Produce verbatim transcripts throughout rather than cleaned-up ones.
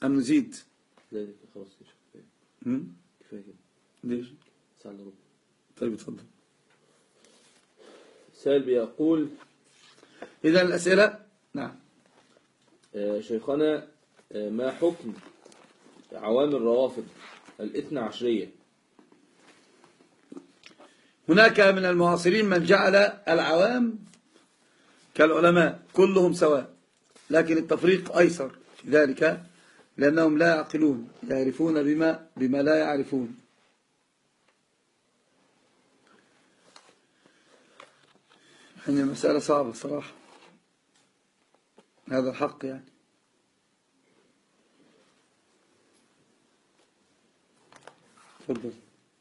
أم نزيد؟ لا دي خلاص كفاية. كفاية كده. ليش؟ ساعة الا ربع. طيب اتفضل. سائل بيقول إذا الأسئلة. نعم. آه شيخنا، آه ما حكم عوام الروافض الاثنى عشرية؟ هناك من المعاصرين من جعل العوام كالعلماء كلهم سواء، لكن التفريق أيسر في ذلك، لأنهم لا يعقلون، يعرفون بما, بما لا يعرفون. يعني المسألة صعبة صراحة، هذا الحق يعني. تفضل.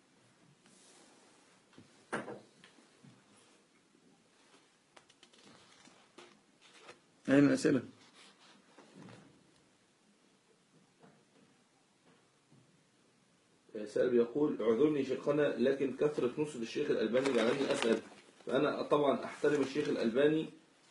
أين الأسئلة؟ سائل يقول اعذرني شيخنا، لكن كثرة نصب الشيخ الألباني جعلني أسأل. فأنا طبعا أحترم الشيخ الألباني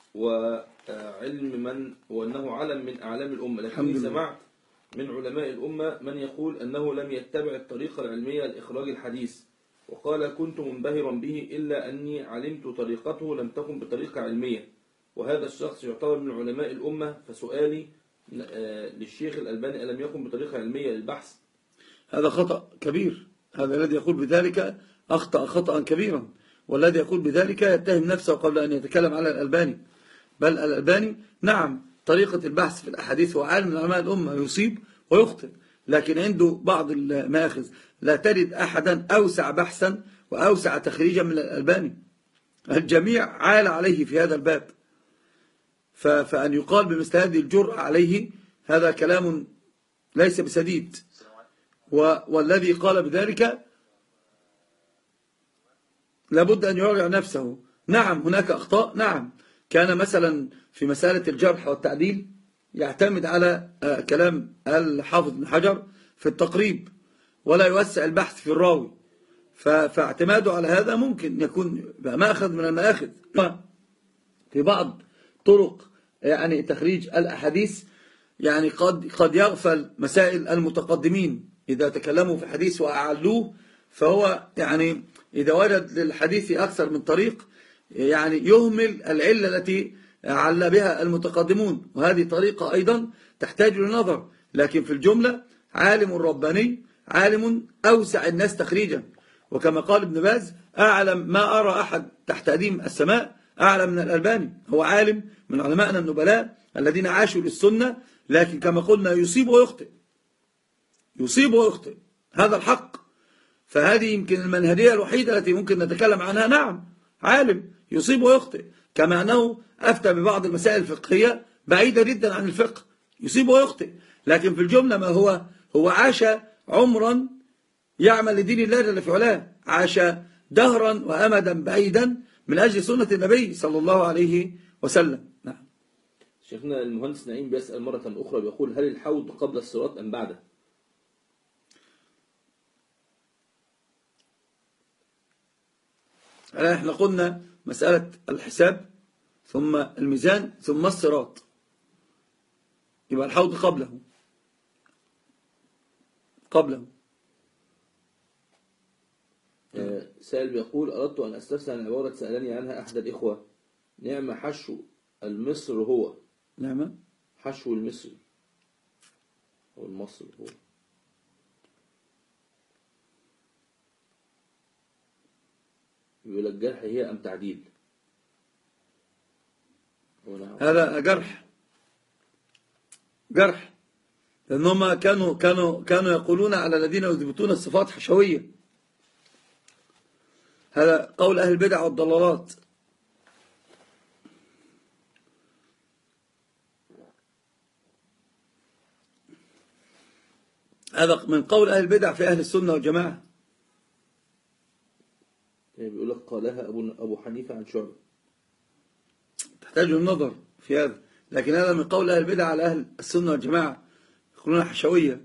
وعلم من وأنه علم من أعلام الأمة، لكني سمعت من علماء الأمة من يقول أنه لم يتبع الطريقة العلمية لإخراج الحديث، وقال كنت منبهرا به إلا أني علمت طريقته لم تكن بطريقة علمية، وهذا الشخص يعتبر من علماء الأمة. فسؤالي للشيخ الألباني ألم يكن بطريقة علمية للبحث؟ هذا خطأ كبير. هذا الذي يقول بذلك أخطأ خطأ كبيرا، والذي يقول بذلك يتهم نفسه قبل أن يتكلم على الألباني. بل الألباني نعم طريقة البحث في الأحاديث هو عالم من علماء الأمة، يصيب ويخطئ، لكن عنده بعض المآخذ لا تجد أحدا أوسع بحثا وأوسع تخريجا من الألباني. الجميع عال عليه في هذا الباب، فأن يقال بمثل هذه الجرأة عليه هذا كلام ليس بسديد. والذي قال بذلك لابد أن يراجع نفسه. نعم هناك أخطاء، نعم كان مثلا في مسألة الجرح والتعديل يعتمد على كلام الحافظ بن حجر في التقريب ولا يوسع البحث في الراوي، فاعتماده على هذا ممكن يكون مأخذ من المآخذ. في بعض طرق يعني تخريج الأحاديث يعني قد قد يغفل مسائل المتقدمين إذا تكلموا في حديث وأعلوه، فهو يعني إذا وجد للحديث أكثر من طريق يعني يهمل العلة التي عل بها المتقدمون، وهذه طريقة أيضا تحتاج لنظر. لكن في الجملة عالم رباني، عالم أوسع الناس تخريجا، وكما قال ابن باز أعلم ما أرى أحد تحت أديم السماء أعلم من الألباني. هو عالم من علمائنا النبلاء الذين عاشوا للسنة، لكن كما قلنا يصيب ويخطئ، يصيب ويخطئ، هذا الحق. فهذه يمكن المنهجية الوحيدة التي ممكن نتكلم عنها. نعم عالم يصيب ويخطئ، كما أنه أفتى ببعض المسائل الفقهية بعيدة جدا عن الفقه، يصيب ويخطئ، لكن في الجملة ما هو هو عاش عمرا يعمل لدين الله جل في علاه، عاش دهرا وأمدا بعيدا من أجل سنة النبي صلى الله عليه وسلم. نعم. شيخنا المهندس نعيم بيسأل مرة أخرى بيقول هل الحوض قبل الصراط أم بعده؟ احنا قلنا مسألة الحساب ثم الميزان ثم الصراط، يبقى الحوض قبله قبله. سائل بيقول أردت أن أستفسر عن عبارة سألني عنها أحد الإخوة، نعم حشو المصر هو. نعم حشو المصر أو المصر هو. يقول لك جرح هي أم تعديل؟ هذا جرح جرح لأنهم كانوا كانوا كانوا يقولون على الذين يثبتون الصفات حشوية. هذا قول أهل البدع والضلالات. هذا من قول أهل البدع في أهل السنة والجماعة. بيقول لك قالها أبو أبو حنيفة عن شعبة. تحتاج النظر في هذا، لكن هذا من قول أهل البدع على أهل السنة والجماعة، يقولون حشوية.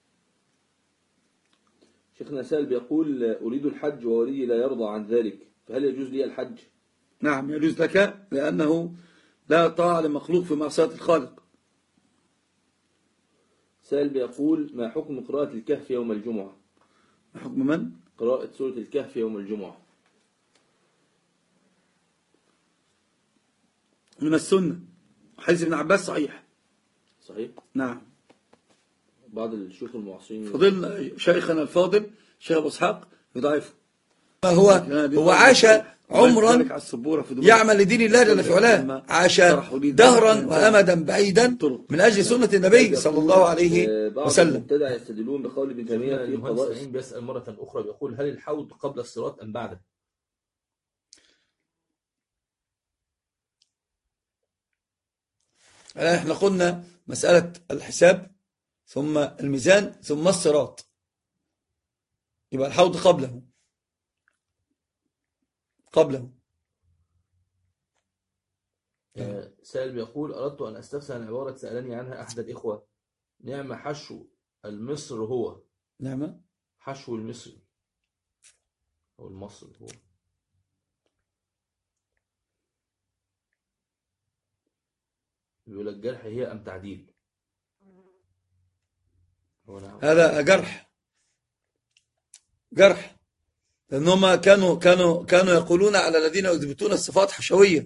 شيخنا سائل بيقول أريد الحج وولدي لا يرضى عن ذلك، فهل يجوز لي الحج؟ نعم يجوز لك، لأنه لا طاعة لمخلوق في معصية الخالق. سائل بيقول ما حكم قراءة الكهف يوم الجمعة؟ ما حكم من؟ قراءة سورة الكهف يوم الجمعة من السنة. حديث ابن عباس صحيح. صحيح؟ نعم. بعض الشيوخ المعاصرين فضلنا شيخنا الفاضل شيخ أبو إسحاق يضعفه. هو هو عاش عمرا يعمل لدين الله جل في علاه، عاش دهرا وأمدا بعيدا من أجل سنة النبي صلى الله عليه وسلم. بعض المبتدع يستدلون بقول ابن تيمية في قضاء. بيسأل مرة أخرى بيقول هل الحوض قبل الصراط أم بعده؟ احنا قلنا مسألة الحساب ثم الميزان ثم الصراط، يبقى الحوض قبله قبله. سائل بيقول أردت أن أستفسر عن عبارة سألني عنها أحد الإخوة: نعم حشو المصر هو. نعم حشو المصر أو المصر هو. بيقول الجرح هي أم تعديل؟ هذا جرح جرح لأنهم كانوا كانوا كانوا يقولون على الذين يثبتون الصفات حشوية.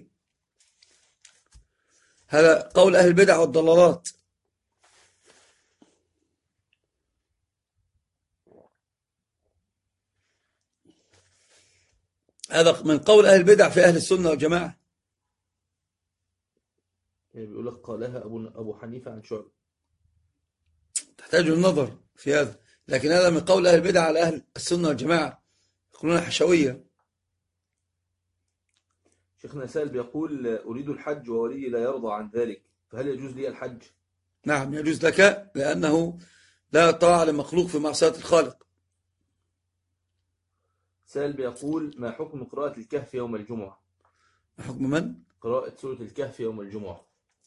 هذا قول أهل البدع والضلالات. هذا من قول أهل البدع في أهل السنة والجماعة. بيقول لك قالها أبو أبو حنيفة عن شعبة. تحتاج النظر في هذا، لكن هذا من قول أهل البدع على أهل السنة والجماعة، يقولون حشوية. شيخنا سائل بيقول أريد الحج وولي لا يرضى عن ذلك، فهل يجوز لي الحج؟ نعم يجوز لك، لأنه لا طاعة لمخلوق في معصية الخالق. سائل بيقول ما حكم قراءة الكهف يوم الجمعة؟ ما حكم من؟ قراءة سورة الكهف يوم الجمعة.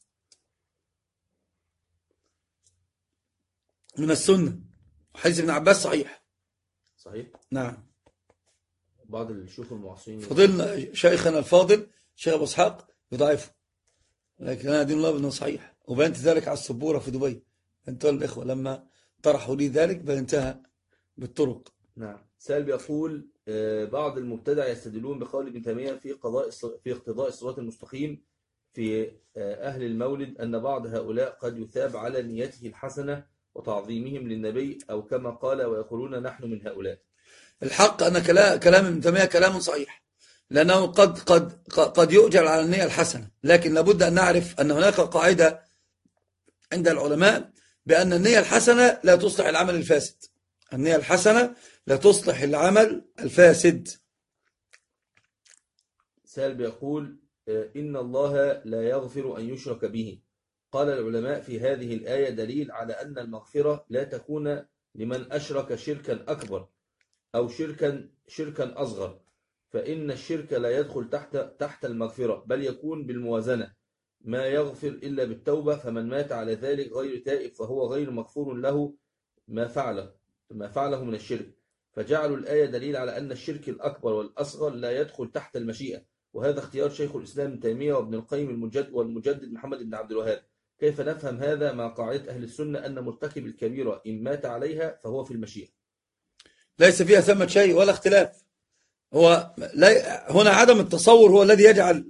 من السنة. حديث ابن عباس صحيح. صحيح؟ نعم. بعض الشيوخ المعاصرين فضلنا شيخنا الفاضل شيخ أبو إسحاق يضعفه، لكن أنا دين الله بأنه صحيح، وبينت ذلك على السبورة في دبي. أنت الإخوة لما طرحوا لي ذلك بينتها بالطرق. نعم. سائل بيقول بعض المبتدع يستدلون بقول ابن تيمية في قضاء في اقتضاء الصراط المستقيم في أهل المولد أن بعض هؤلاء قد يثاب على نيته الحسنة وتعظيمهم للنبي، أو كما قال ويقولون نحن من هؤلاء. الحق أن كلام ابن تيمية كلام صحيح، لأنه قد قد قد يؤجر على النية الحسنة، لكن لابد أن نعرف أن هناك قاعدة عند العلماء بأن النية الحسنة لا تصلح العمل الفاسد. النية الحسنة لا تصلح العمل الفاسد. سائل بيقول إن الله لا يغفر أن يشرك به. قال العلماء في هذه الآية دليل على أن المغفرة لا تكون لمن أشرك شركا أكبر أو شركا شركا أصغر، فإن الشرك لا يدخل تحت تحت المغفرة، بل يكون بالموازنة، ما يغفر إلا بالتوبة، فمن مات على ذلك غير تائب فهو غير مغفور له ما فعله ما فعله من الشرك، فجعلوا الآية دليل على أن الشرك الأكبر والأصغر لا يدخل تحت المشيئة، وهذا اختيار شيخ الإسلام ابن تيمية وابن القيم المجدد والمجدد محمد بن عبد الوهاب. كيف نفهم هذا مع قاعدة أهل السنة أن مرتكب الكبيرة إن مات عليها فهو في المشيئة؟ ليس فيها ثمة شيء ولا اختلاف. هو هنا عدم التصور هو الذي يجعل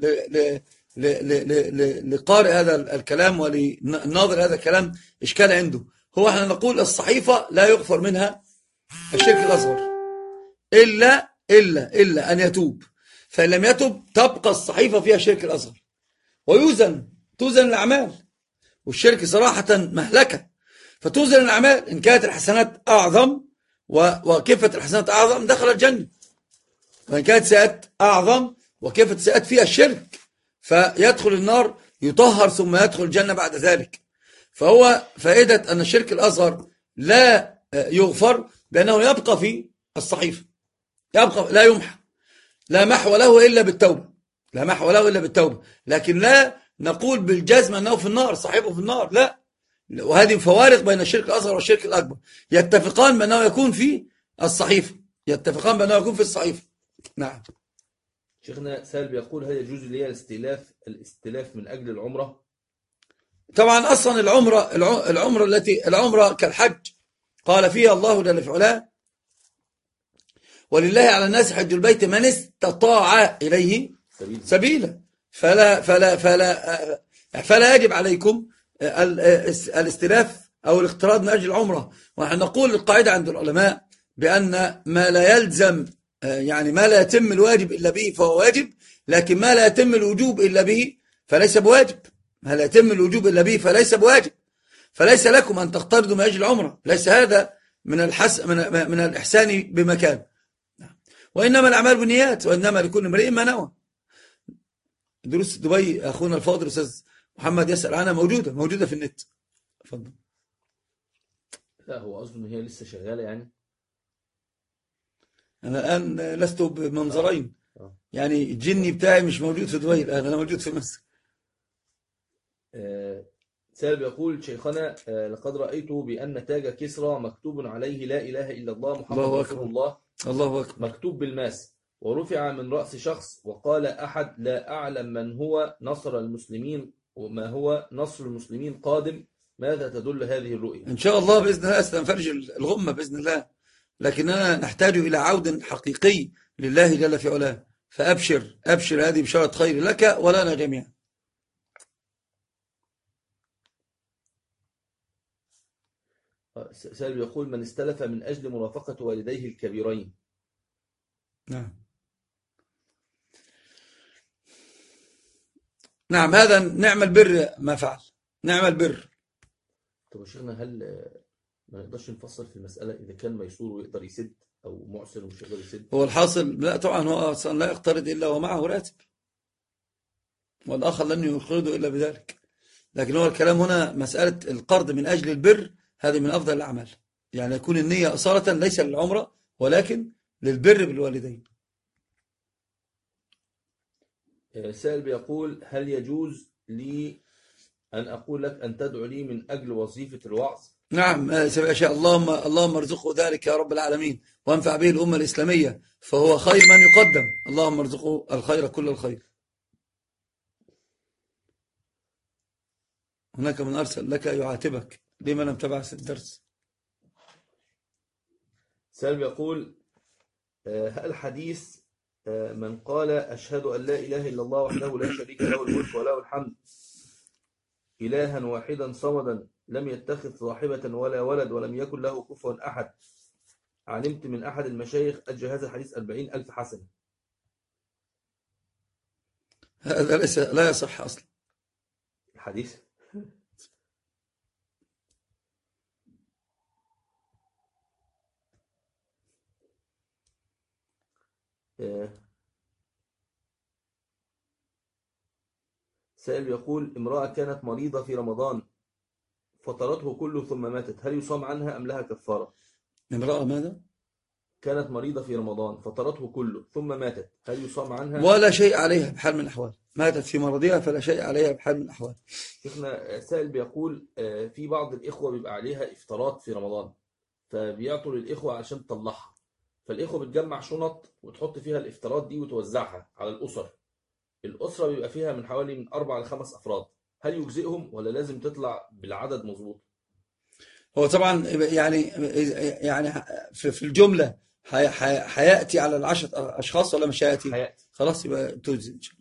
لقارئ هذا الكلام ولناظر هذا الكلام إشكال عنده. هو احنا نقول الصحيفة لا يغفر منها الشرك الأصغر إلا إلا إلا أن يتوب، فإن لم يتوب تبقى الصحيفة فيها الشرك الأصغر، ويوزن توزن الأعمال، والشرك صراحة مهلكة، فتوزن الأعمال. إن كانت الحسنات أعظم وكفة الحسنات أعظم دخل الجنة، وإن كانت سيئات أعظم وكفة السيئات فيها الشرك فيدخل النار يطهر ثم يدخل الجنة بعد ذلك. فهو فائدة أن الشرك الأصغر لا يغفر بأنه يبقى في الصحيفة، يبقى لا يمحى، لا محو له إلا بالتوبة، لا محو له إلا بالتوبة، لكن لا نقول بالجزم أنه في النار صاحبه في النار، لا. وهذه فوارق بين الشرك الأصغر والشرك الأكبر، يتفقان بأنه يكون في الصحيفة، يتفقان بأنه يكون في الصحيفة. نعم. شيخنا سالب يقول هل يجوز لي الاستلاف الاستلاف من أجل العمرة؟ طبعا أصلا العمرة العمرة التي العمرة كالحج قال فيها الله جل في علاه ولله على الناس حج البيت من استطاع إليه سبيلا. فلا فلا فلا فلا يجب عليكم الاستلاف أو الاقتراض من أجل العمرة. ونحن نقول القاعدة عند العلماء بأن ما لا يلزم يعني ما لا يتم الواجب إلا به فهو واجب، لكن ما لا يتم الوجوب إلا به فليس بواجب. ما لا يتم الوجوب إلا به فليس بواجب. فليس لكم أن تقترضوا من أجل العمرة، ليس هذا من الحس من من الإحسان بمكان، وإنما الأعمال بالنيات وإنما لكل امرئ ما نوى. دروس دبي أخونا الفاضل أستاذ محمد يسأل عنها، موجودة موجودة في النت. اتفضل. لا هو قصده إن هي لسه شغالة يعني. أنا الآن لست بمنظرين، آه. يعني الجني بتاعي مش موجود في دبي الآن، أنا موجود في مصر. آه سالب يقول شيخنا آه لقد رأيت بأن تاج كسرى مكتوب عليه لا إله إلا الله محمد الله رسول الله الله أكبر مكتوب بالماس، ورفع من رأس شخص وقال أحد لا أعلم من هو نصر المسلمين وما هو نصر المسلمين قادم. ماذا تدل هذه الرؤية؟ إن شاء الله بإذن الله ستنفرج الغمة بإذن الله، لكننا نحتاج إلى عود حقيقي لله جل في علاه. فأبشر أبشر، هذه بشارة خير لك ولنا جميعا. سالب يقول من استلف من أجل مرافقة والديه الكبيرين. نعم نعم هذا نعم البر ما فعل، نعم البر. طب شيخنا هل ما نقدرش نفصل في المسألة إذا كان ميسور ويقدر يسد أو معسر ومش يقدر يسد؟ هو الحاصل لا طبعا هو أصلا لا يقترض إلا ومعه راتب، والآخر لن يقرضه إلا بذلك. لكن هو الكلام هنا مسألة القرض من أجل البر، هذه من أفضل الأعمال، يعني يكون النية أصالة ليس للعمرة ولكن للبر بالوالدين. سائل بيقول هل يجوز لي أن أقول لك أن تدعو لي من أجل وظيفة الوعظ؟ نعم يا شاء اللهم اللهم ارزقه ذلك يا رب العالمين، وانفع به الأمة الإسلامية، فهو خير من يقدم. اللهم ارزقه الخير كل الخير. هناك من أرسل لك يعاتبك لما لم تبعث الدرس. سالم يقول هل حديث من قال أشهد أن لا إله إلا الله وحده لا شريك له الملك وله الحمد إلها واحدا صمدا لم يتخذ صاحبة ولا ولد ولم يكن له كفوا أحد، علمت من أحد المشايخ أجل هذا الحديث أربعين ألف حسنة؟ هذا ليس لا يصح أصلا الحديث. سائل يقول امرأة كانت مريضة في رمضان فطرته كله ثم ماتت، هل يصام عنها أم لها كفارة؟ امرأة ماذا؟ كانت مريضة في رمضان فطرته كله ثم ماتت، هل يصام عنها؟ ولا شيء عليها بحال من الأحوال، ماتت في مرضها فلا شيء عليها بحال من الأحوال. شيخنا سائل بيقول في بعض الإخوة بيبقى عليها إفطارات في رمضان فبيعطوا للإخوة عشان تطلعها، فالإخوة بتجمع شنط وتحط فيها الإفطارات دي وتوزعها على الأسر. الأسرة بيبقى فيها من حوالي من أربع لخمس أفراد، هل يجزئهم ولا لازم تطلع بالعدد مظبوط؟ هو طبعا يعني يعني في الجملة حياتي على العشرة أشخاص ولا مش هياتي؟ حياتي. خلاص يبقى تجزئ إن شاء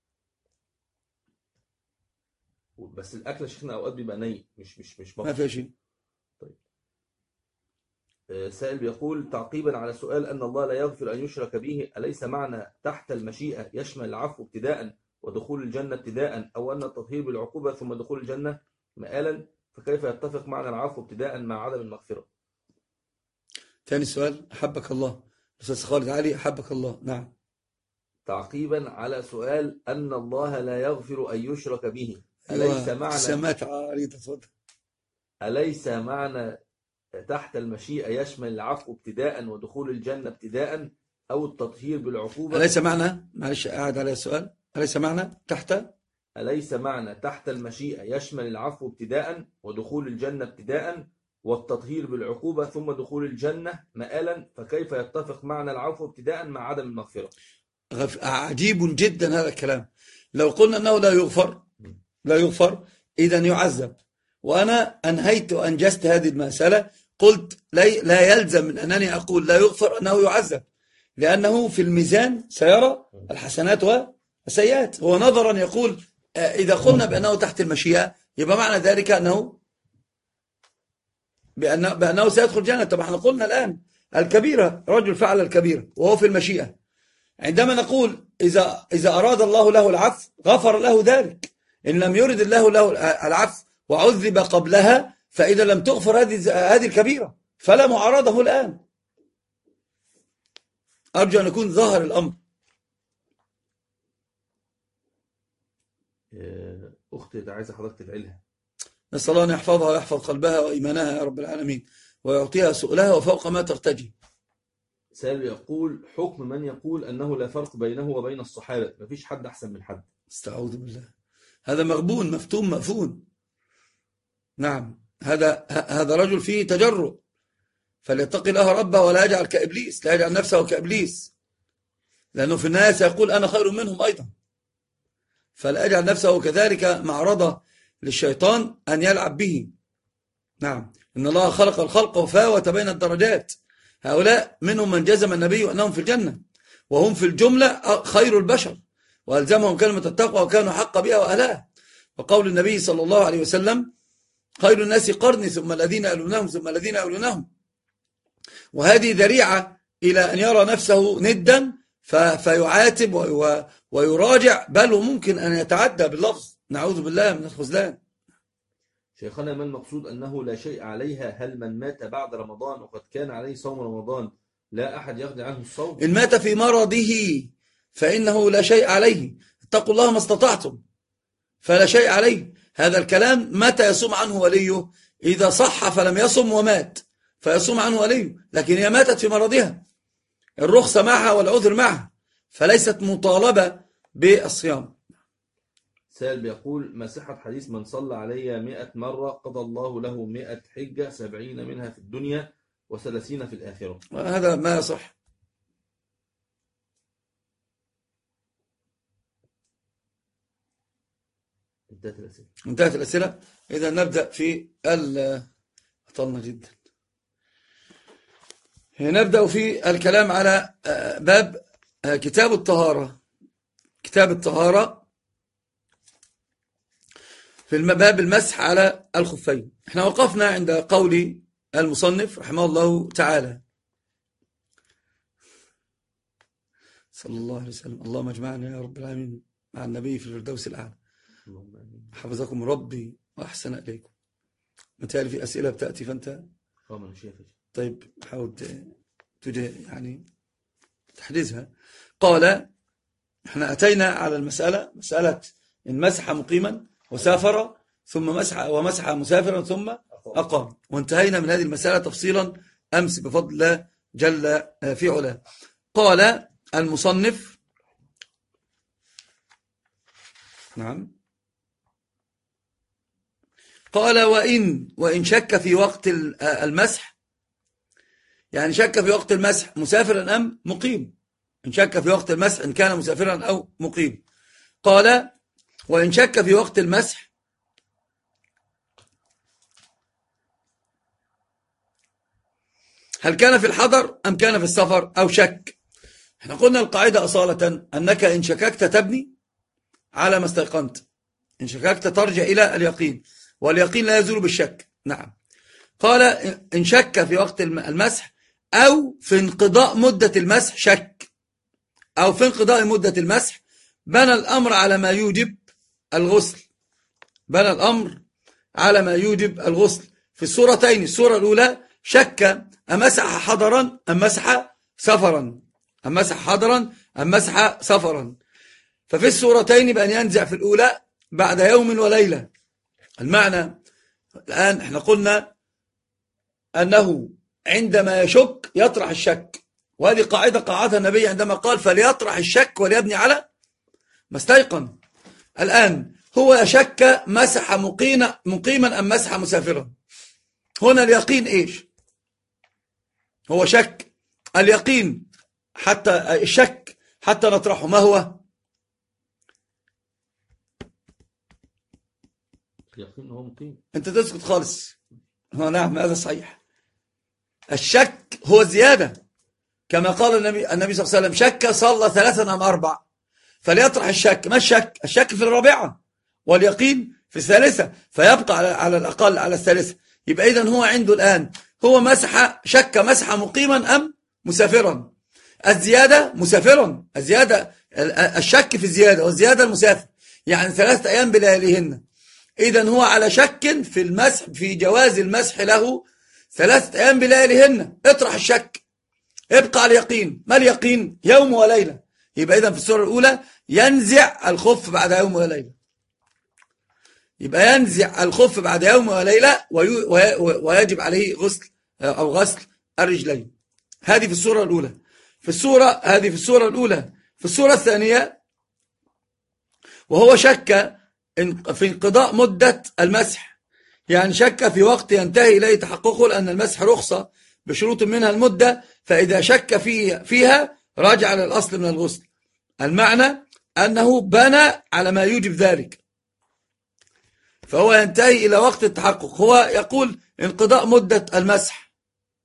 الله. بس الأكل شيخنا أوقات بيبقى ني مش مش مش ما في شيء. طيب. سائل بيقول تعقيبا على سؤال أن الله لا يغفر أن يشرك به، أليس معنى تحت المشيئة يشمل العفو ابتداء ودخول الجنة ابتداء، أو أن التطهير بالعقوبة ثم دخول الجنة مآلا، فكيف يتفق معنى العفو ابتداء مع عدم المغفرة؟ ثاني سؤال. أحبك الله أستاذ خالد علي، أحبك الله. نعم. تعقيبا على سؤال أن الله لا يغفر أن يشرك به، أليس معنى سمات عريضة صوت أليس معنى تحت المشيئة يشمل العفو ابتداء ودخول الجنة ابتداء، أو التطهير بالعقوبة؟ أليس معنى معلش أعد على السؤال. أليس معنى تحت أليس معنى تحت المشيئة يشمل العفو ابتداء ودخول الجنة ابتداء والتطهير بالعقوبة ثم دخول الجنة مآلا، فكيف يتفق معنى العفو ابتداء مع عدم المغفرة؟ عجيب جدا هذا الكلام. لو قلنا أنه لا يغفر لا يغفر إذا يعذب. وأنا أنهيت وأنجزت هذه المسألة، قلت لا يلزم من أنني أقول لا يغفر أنه يعذب، لأنه في الميزان سيرى الحسنات والسيئات. هو نظرا يقول إذا قلنا بأنه تحت المشيئة يبقى معنى ذلك أنه بأنه, بأنه سيدخل الجنة. طبعا احنا قلنا الآن الكبيرة، رجل فعل الكبيرة وهو في المشيئة، عندما نقول إذا, إذا أراد الله له العفو غفر له ذلك، إن لم يرد الله له العفو وعذب قبلها، فإذا لم تغفر هذه هذه الكبيرة فلا معارضة الآن. أرجو أن يكون ظهر الأمر. أختي عايزة حضرتك تدعي لها. نسأل الله أن يحفظها ويحفظ قلبها وإيمانها يا رب العالمين، ويعطيها سؤلها وفوق ما ترتجي. سائل يقول: حكم من يقول أنه لا فرق بينه وبين الصحابة، مفيش حد أحسن من حد. استعوذ بالله، هذا مغبون مفتون مأفون. نعم، هذا هذا رجل فيه تجرؤ، فليتقي الله ربه ولا يجعل كإبليس، لا يجعل نفسه كإبليس، لأنه في النهاية سيقول أنا خير منهم أيضا، فلا يجعل نفسه كذلك معرضة للشيطان أن يلعب به. نعم، إن الله خلق الخلق وفاوت بين الدرجات، هؤلاء منهم من جزم النبي أنهم في الجنة، وهم في الجملة خير البشر، وألزمهم كلمة التقوى وكانوا حق بها وأهلها. وقول النبي صلى الله عليه وسلم: خير الناس قرني ثم الذين يلونهم ثم الذين يلونهم. وهذه ذريعة إلى أن يرى نفسه ندا فيعاتب ويراجع، بل وممكن أن يتعدى باللفظ، نعوذ بالله من الخذلان. شيخنا، ما المقصود أنه لا شيء عليها؟ هل من مات بعد رمضان وقد كان عليه صوم رمضان لا أحد يقضي عنه الصوم؟ إن مات في مرضه فإنه لا شيء عليه، اتقوا الله ما استطعتم، فلا شيء عليه. هذا الكلام متى يصوم عنه وليه؟ إذا صح فلم يصم ومات فيصوم عنه وليه، لكن هي ماتت في مرضها، الرخصة معها والعذر معها، فليست مطالبة بالصيام. سائل بيقول: ما صحة حديث من صلى علي مئة مرة قضى الله له مئة حجة، سبعين منها في الدنيا وثلاثين في الآخرة؟ هذا ما يصح. انتهت الأسئلة. انتهت الأسئلة. إذا نبدأ في ال أطلنا جدا. نبدأ في الكلام على باب كتاب الطهارة. كتاب الطهارة في باب المسح على الخفين. احنا وقفنا عند قول المصنف رحمه الله تعالى صلى الله عليه وسلم: اللهم اجمعنا يا رب العالمين مع النبي في الفردوس الأعلى. حفظكم ربي وأحسن إليكم. متهيألي في أسئلة بتأتي فأنت طيب حاول تجي يعني تحديثها. قال: احنا أتينا على المسألة، مسألة إن مسح مقيما وسافر ثم مسح ومسح مسافرا ثم أقام، وانتهينا من هذه المسألة تفصيلا أمس بفضل الله جل في علاه. قال المصنف: نعم، قال: وإن وإن شك في وقت المسح، يعني شك في وقت المسح مسافرا أم مقيم، إن شك في وقت المسح إن كان مسافرا أو مقيم. قال: وإن شك في وقت المسح هل كان في الحضر أم كان في السفر أو شك. احنا قلنا القاعدة أصالة أنك إن شككت تبني على ما استيقنت، إن شككت ترجع إلى اليقين، واليقين لا يزول بالشك. نعم. قال: إن شك في وقت المسح أو في انقضاء مدة المسح، شك أو في انقضاء مدة المسح، بنى الأمر على ما يوجب الغسل، بنى الأمر على ما يوجب الغسل في الصورتين. الصورة الأولى شك أمسح حضرا أم مسح سفرا، أم مسح حضرا أم مسح سفرا، ففي الصورتين بأن ينزع في الأولى بعد يوم وليلة. المعنى الآن احنا قلنا أنه عندما يشك يطرح الشك، وهذه قاعدة قاعدها النبي عندما قال: فليطرح الشك وليبني على ما استيقن. الآن هو شك مسح مقيما أم مسح مسافرا، هنا اليقين إيش؟ هو شك. اليقين حتى الشك حتى نطرحه ما هو؟ يقين هو مقيم. أنت تسكت خالص. هو نعم هذا صحيح. الشك هو زيادة، كما قال النبي النبي صلى الله عليه وسلم: شك صلى ثلاثا أم أربع، فليطرح الشك. ما الشك؟ الشك في الرابعة، واليقين في الثالثة، فيبقى على, على الأقل على الثالثة. يبقى إذن هو عنده الآن هو مسح شك مسح مقيما أم مسافرا. الزيادة مسافرا، الزيادة الشك في الزيادة، والزيادة المسافر، يعني ثلاثة أيام بلياليهن. إذن هو على شك في المسح، في جواز المسح له ثلاثة أيام بلياليهن. اطرح الشك، ابقى على اليقين. ما اليقين؟ يوم وليلة. يبقى إذن في السورة الأولى ينزع الخف بعد يوم وليلة، يبقى ينزع الخف بعد يوم وليلة ويجب عليه غسل أو غسل الرجلين. هذه في السورة الأولى. في السورة هذه في السورة الأولى. في السورة الثانية وهو شك في انقضاء مدة المسح، يعني شك في وقت ينتهي إليه تحققه، لأن المسح رخصة بشروط منها المدة، فإذا شك فيه فيها راجع للأصل من الغسل. المعنى أنه بنى على ما يوجب ذلك، فهو ينتهي إلى وقت التحقق. هو يقول انقضاء مدة المسح،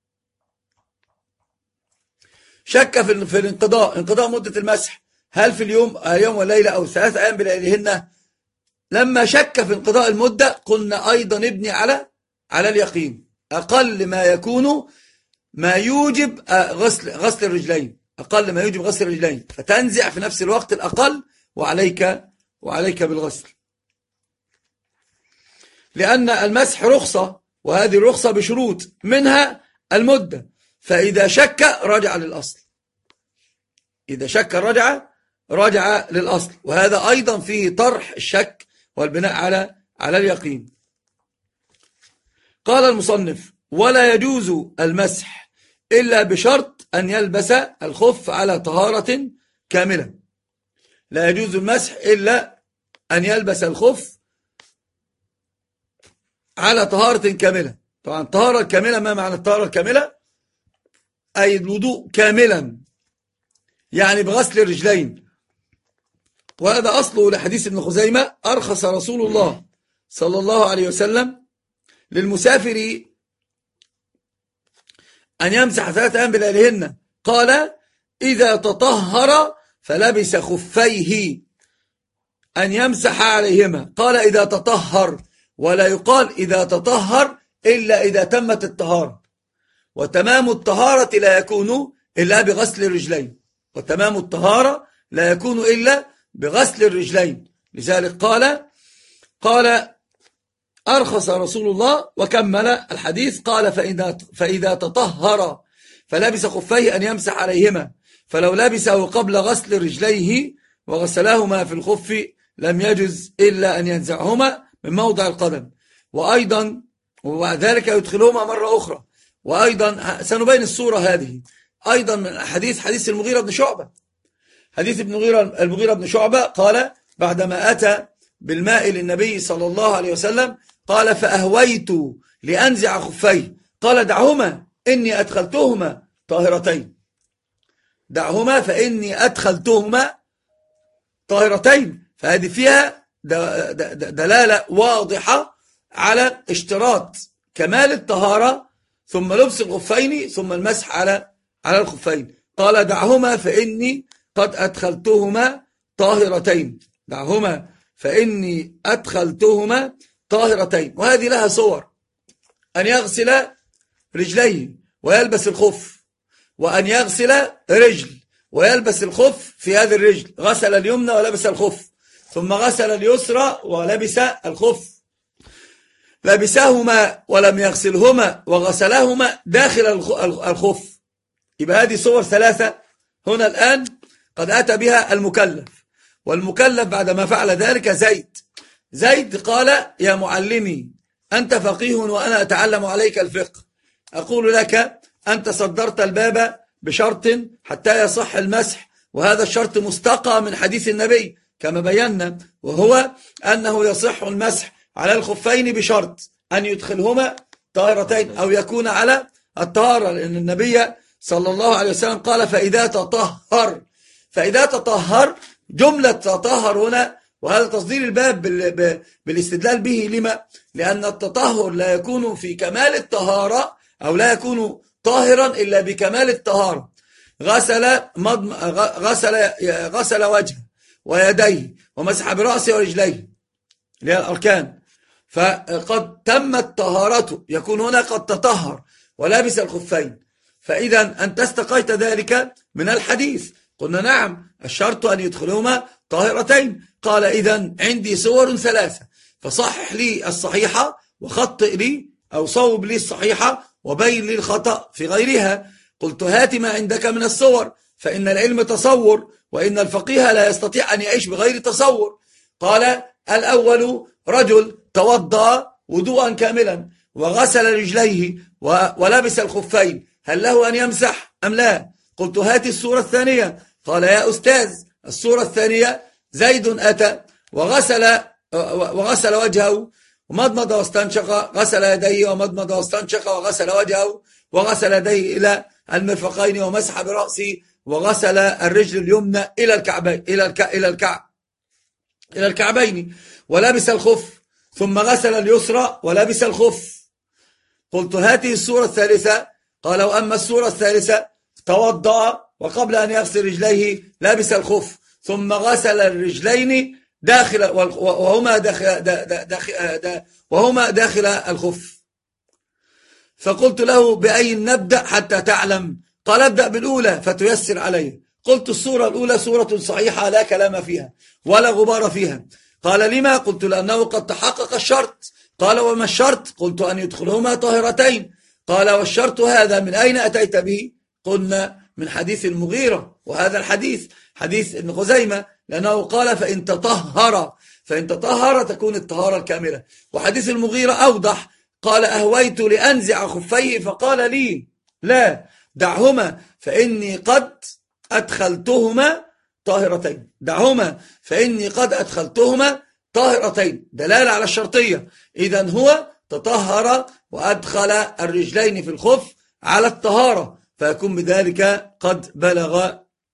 شك في الانقضاء انقضاء مدة المسح، هل في اليوم يوم وليلة أو ثلاث أيام بلياليهن. لما شك في انقضاء المدة قلنا أيضا ابني على على اليقين. أقل ما يكون ما يوجب غسل غسل الرجلين، أقل ما يوجب غسل الرجلين، فتنزع في نفس الوقت الأقل وعليك وعليك بالغسل، لأن المسح رخصة، وهذه الرخصة بشروط منها المدة. فإذا شك رجع للأصل، إذا شك رجع رجع للأصل، وهذا أيضا فيه طرح الشك والبناء على على اليقين. قال المصنف: ولا يجوز المسح إلا بشرط أن يلبس الخف على طهارة كاملة. لا يجوز المسح إلا أن يلبس الخف على طهارة كاملة. طبعا الطهارة الكاملة، ما معنى الطهارة الكاملة؟ أي الوضوء كاملا، يعني بغسل الرجلين. وهذا أصله لحديث ابن خزيمة: أرخص رسول الله صلى الله عليه وسلم للمسافر أن يمسح ثلاثة أيام بلياليهن، قال: إذا تطهر فلبس خفيه أن يمسح عليهما. قال إذا تطهر، ولا يقال إذا تطهر إلا إذا تمت الطهارة، وتمام الطهارة لا يكون إلا بغسل الرجلين، وتمام الطهارة لا يكون إلا بغسل الرجلين. لذلك قال قال أرخص رسول الله، وكمل الحديث قال: فإذا, فإذا تطهر فلبس خفيه أن يمسح عليهما، فلو لبسه قبل غسل رجليه وغسلهما في الخف لم يجز إلا أن ينزعهما من موضع القدم. وأيضا وبعد ذلك يدخلهما مرة أخرى. وأيضا سنبين الصورة هذه أيضا من حديث حديث المغيرة بن شعبة. حديث المغيرة بن شعبة قال بعدما أتى بالماء للنبي صلى الله عليه وسلم قال: فأهويت لأنزع خفيه، قال: دعهما إني أدخلتهما طاهرتين، دعهما فإني أدخلتهما طاهرتين. فهذه فيها دلالة واضحة على اشتراط كمال الطهارة، ثم لبس الخفين، ثم المسح على على الخفين. قال: دعهما فإني قد أدخلتهما طاهرتين، دعهما فإني أدخلتهما طاهرتين. وهذه لها صور: أن يغسل رجليه ويلبس الخف، وأن يغسل رجل ويلبس الخف في هذه الرجل، غسل اليمنى ولبس الخف، ثم غسل اليسرى ولبس الخف، لبسهما ولم يغسلهما وغسلهما داخل الخف. يبقى هذه صور ثلاثة هنا الآن قد أتى بها المكلف. والمكلف بعدما فعل ذلك زيد زيد قال: يا معلمي أنت فقيه وأنا أتعلم عليك الفقه، أقول لك أنت صدرت الباب بشرط حتى يصح المسح، وهذا الشرط مستقى من حديث النبي كما بينا، وهو أنه يصح المسح على الخفين بشرط أن يدخلهما طاهرتين أو يكون على الطهارة، لأن النبي صلى الله عليه وسلم قال: فإذا تطهر. فإذا تطهر، جملة تطهر هنا وهذا تصدير الباب بالاستدلال به. لما؟ لأن التطهر لا يكون في كمال الطهارة، أو لا يكون طاهرا إلا بكمال الطهارة. غسل مضم غسل غسل وجهه ويديه ومسح برأسه ورجليه اللي هي الأركان، فقد تمت طهارته، يكون هنا قد تطهر ولابس الخفين. فإذا أنت استقيت ذلك من الحديث. قلنا نعم الشرط أن يدخلهما طاهرتين. قال إذن عندي صور ثلاثة، فصحح لي الصحيحة وخطئ لي أو صوب لي الصحيحة وبين لي الخطأ في غيرها. قلت هات ما عندك من الصور، فإن العلم تصور، وإن الفقيه لا يستطيع أن يعيش بغير تصور. قال الأول رجل توضأ وضوءا كاملا وغسل رجليه ولبس الخفين، هل له أن يمسح أم لا؟ قلت هات الصورة الثانية. قال يا أستاذ الصورة الثانية زيد أتى وغسل وغسل وجهه ومضمض واستنشق، غسل يديه ومضمض واستنشق وغسل وجهه وغسل يديه إلى المرفقين ومسح برأسه وغسل الرجل اليمنى إلى الكعبين إلى الكع إلى الكعب إلى الكعبين ولبس الخف، ثم غسل اليسرى ولبس الخف. قلت هذه الصورة الثالثة. قال وأما الصورة الثالثة توضأ وقبل أن يغسل رجليه لبس الخف، ثم غسل الرجلين داخل وهما داخل داخل وهما داخل الخف. فقلت له بأي نبدأ حتى تعلم؟ قال ابدأ بالأولى فتيسر عليه. قلت الصورة الأولى صورة صحيحة لا كلام فيها ولا غبار فيها. قال لما؟ قلت لأنه قد تحقق الشرط. قال وما الشرط؟ قلت أن يدخلهما طاهرتين. قال والشرط هذا من أين أتيت به؟ قلنا من حديث المغيرة، وهذا الحديث حديث ابن خزيمة، لأنه قال فإن تطهر فإن تطهر تكون الطهارة الكاملة. وحديث المغيرة أوضح، قال أهويت لأنزع خفيه فقال لي لا دعهما فإني قد أدخلتهما طاهرتين. دعهما فإني قد أدخلتهما طاهرتين، دلالة على الشرطية. إذن هو تطهر وأدخل الرجلين في الخف على الطهارة، فيكون بذلك قد بلغ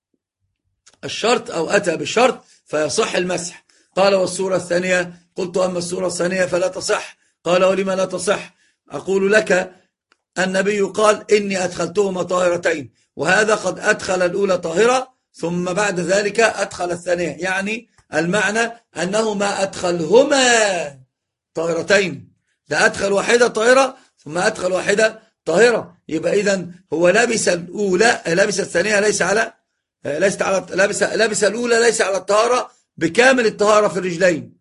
الشرط أو أتى بالشرط فيصح المسح. قال والصورة الثانية؟ قلت أما الصورة الثانية فلا تصح. قال ولما لا تصح؟ أقول لك النبي قال إني أدخلتهما طاهرتين، وهذا قد أدخل الأولى طاهرة ثم بعد ذلك أدخل الثانية، يعني المعنى أنه ما أدخلهما طاهرتين، ده أدخل واحدة طاهرة ثم أدخل واحدة طاهرة. يبقى إذن هو لبس الأولى لبس الثانية ليس على ليس على لبس لبس الأولى ليس على الطهارة بكامل الطهارة في الرجلين.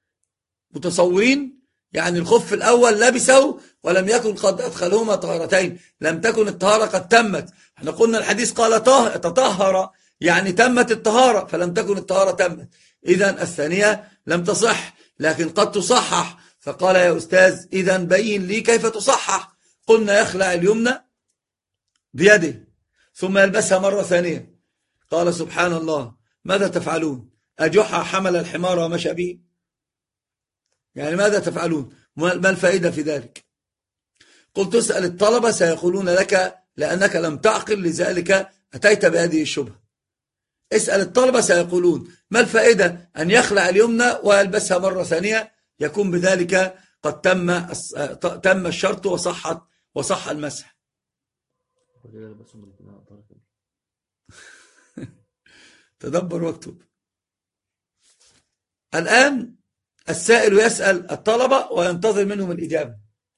متصورين؟ يعني الخف الأول لبسه ولم يكن قد أدخلهما طهارتين، لم تكن الطهارة قد تمت. احنا قلنا الحديث قال تطهر يعني تمت الطهارة، فلم تكن الطهارة تمت. إذن الثانية لم تصح لكن قد تصحح. فقال يا أستاذ إذن بين لي كيف تصحح. قلنا يخلع اليمنى بيده ثم يلبسها مرة ثانية. قال سبحان الله ماذا تفعلون؟ أجحا حمل الحمار ومشى به؟ يعني ماذا تفعلون؟ ما الفائدة في ذلك؟ قلت اسأل الطلبة سيقولون لك لأنك لم تعقل لذلك أتيت بهذه الشبهة. اسأل الطلبة سيقولون ما الفائدة أن يخلع اليمنى ويلبسها مرة ثانية؟ يكون بذلك قد تم تم الشرط وصحت وصح المسح. تدبر واكتب. الآن السائل يسأل الطلبة وينتظر منهم الإجابة.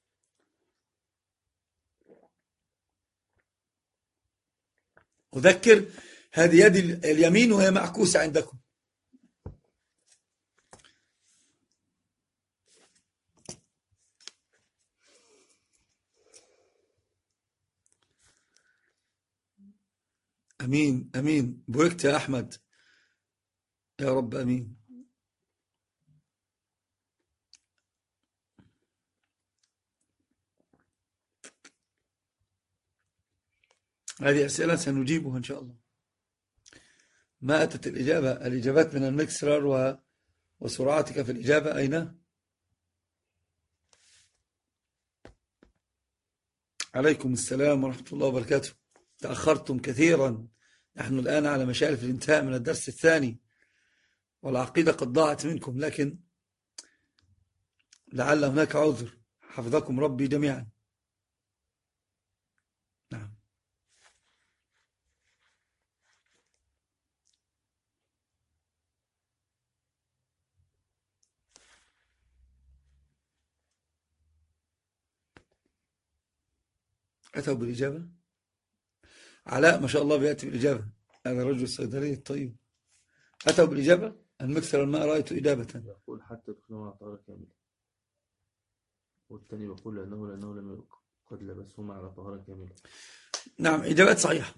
أذكر هذه يد اليمين وهي معكوسة عندكم. أمين أمين. بوركت يا أحمد يا رب أمين. هذه أسئلة سنجيبها إن شاء الله. ما أتت الإجابة الإجابات من المكسرر و... وسرعتك في الإجابة أين؟ عليكم السلام ورحمة الله وبركاته. تأخرتم كثيرا، نحن الآن على مشارف الانتهاء من الدرس الثاني، والعقيدة قد ضاعت منكم، لكن لعل هناك عذر. حفظكم ربي جميعا. نعم. أتوا بالإجابة. علاء ما شاء الله بيأتي بالإجابة، هذا رجل صيدلي طيب. أتوا بالإجابة. المكسر الماء رأيت إجابة. يقول حتى يدخلون على طهارة كاملة، والثاني يقول لأنه لأنه لم قد لبسهما على طهارة كاملة. نعم، إجابات صحيحة.